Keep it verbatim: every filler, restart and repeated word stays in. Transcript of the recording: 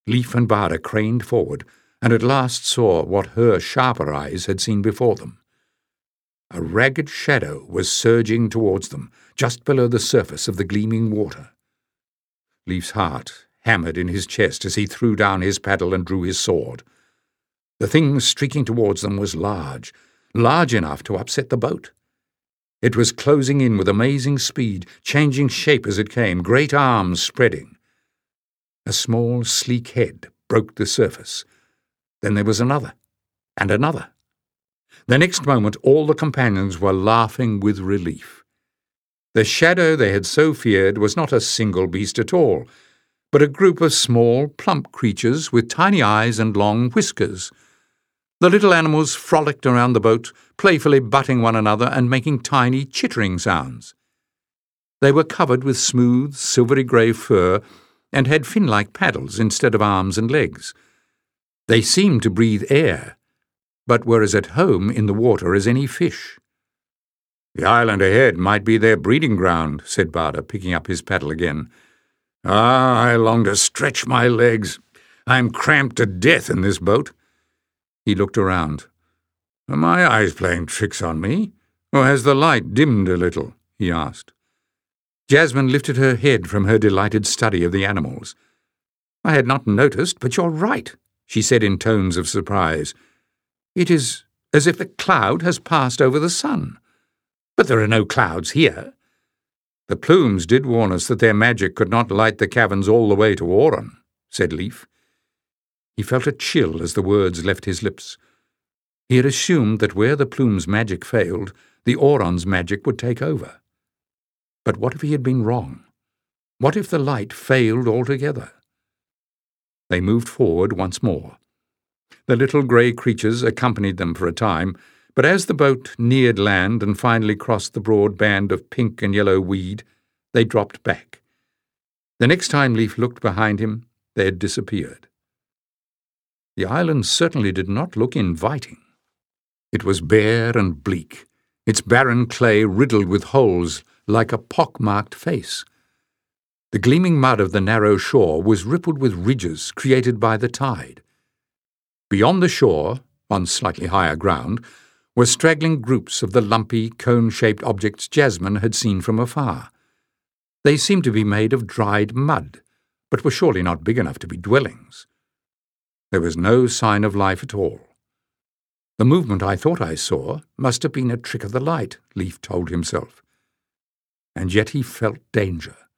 Leif and Bada craned forward, and at last saw what her sharper eyes had seen before them. A ragged shadow was surging towards them, just below the surface of the gleaming water. Leif's heart hammered in his chest as he threw down his paddle and drew his sword. The thing streaking towards them was large, large enough to upset the boat. It was closing in with amazing speed, changing shape as it came, great arms spreading. A small, sleek head broke the surface. Then there was another, and another. The next moment all the companions were laughing with relief. The shadow they had so feared was not a single beast at all, but a group of small, plump creatures with tiny eyes and long whiskers. The little animals frolicked around the boat, playfully butting one another and making tiny, chittering sounds. They were covered with smooth, silvery grey fur and had fin-like paddles instead of arms and legs. They seemed to breathe air, but were as at home in the water as any fish. "The island ahead might be their breeding ground," said Bada, picking up his paddle again. "Ah, I long to stretch my legs. I'm cramped to death in this boat." He looked around. "Are my eyes playing tricks on me, or has the light dimmed a little?" he asked. Jasmine lifted her head from her delighted study of the animals. "I had not noticed, but you're right," she said in tones of surprise. "It is as if a cloud has passed over the sun. But there are no clouds here." "The plumes did warn us that their magic could not light the caverns all the way to Auron," said Leif. He felt a chill as the words left his lips. He had assumed that where the plume's magic failed, the Auron's magic would take over. But what if he had been wrong? What if the light failed altogether? They moved forward once more. The little grey creatures accompanied them for a time, but as the boat neared land and finally crossed the broad band of pink and yellow weed, they dropped back. The next time Leif looked behind him, they had disappeared. The island certainly did not look inviting. It was bare and bleak, its barren clay riddled with holes like a pock-marked face. The gleaming mud of the narrow shore was rippled with ridges created by the tide. Beyond the shore, on slightly higher ground, were straggling groups of the lumpy, cone-shaped objects Jasmine had seen from afar. They seemed to be made of dried mud, but were surely not big enough to be dwellings. There was no sign of life at all. The movement I thought I saw must have been a trick of the light, Leif told himself. And yet he felt danger.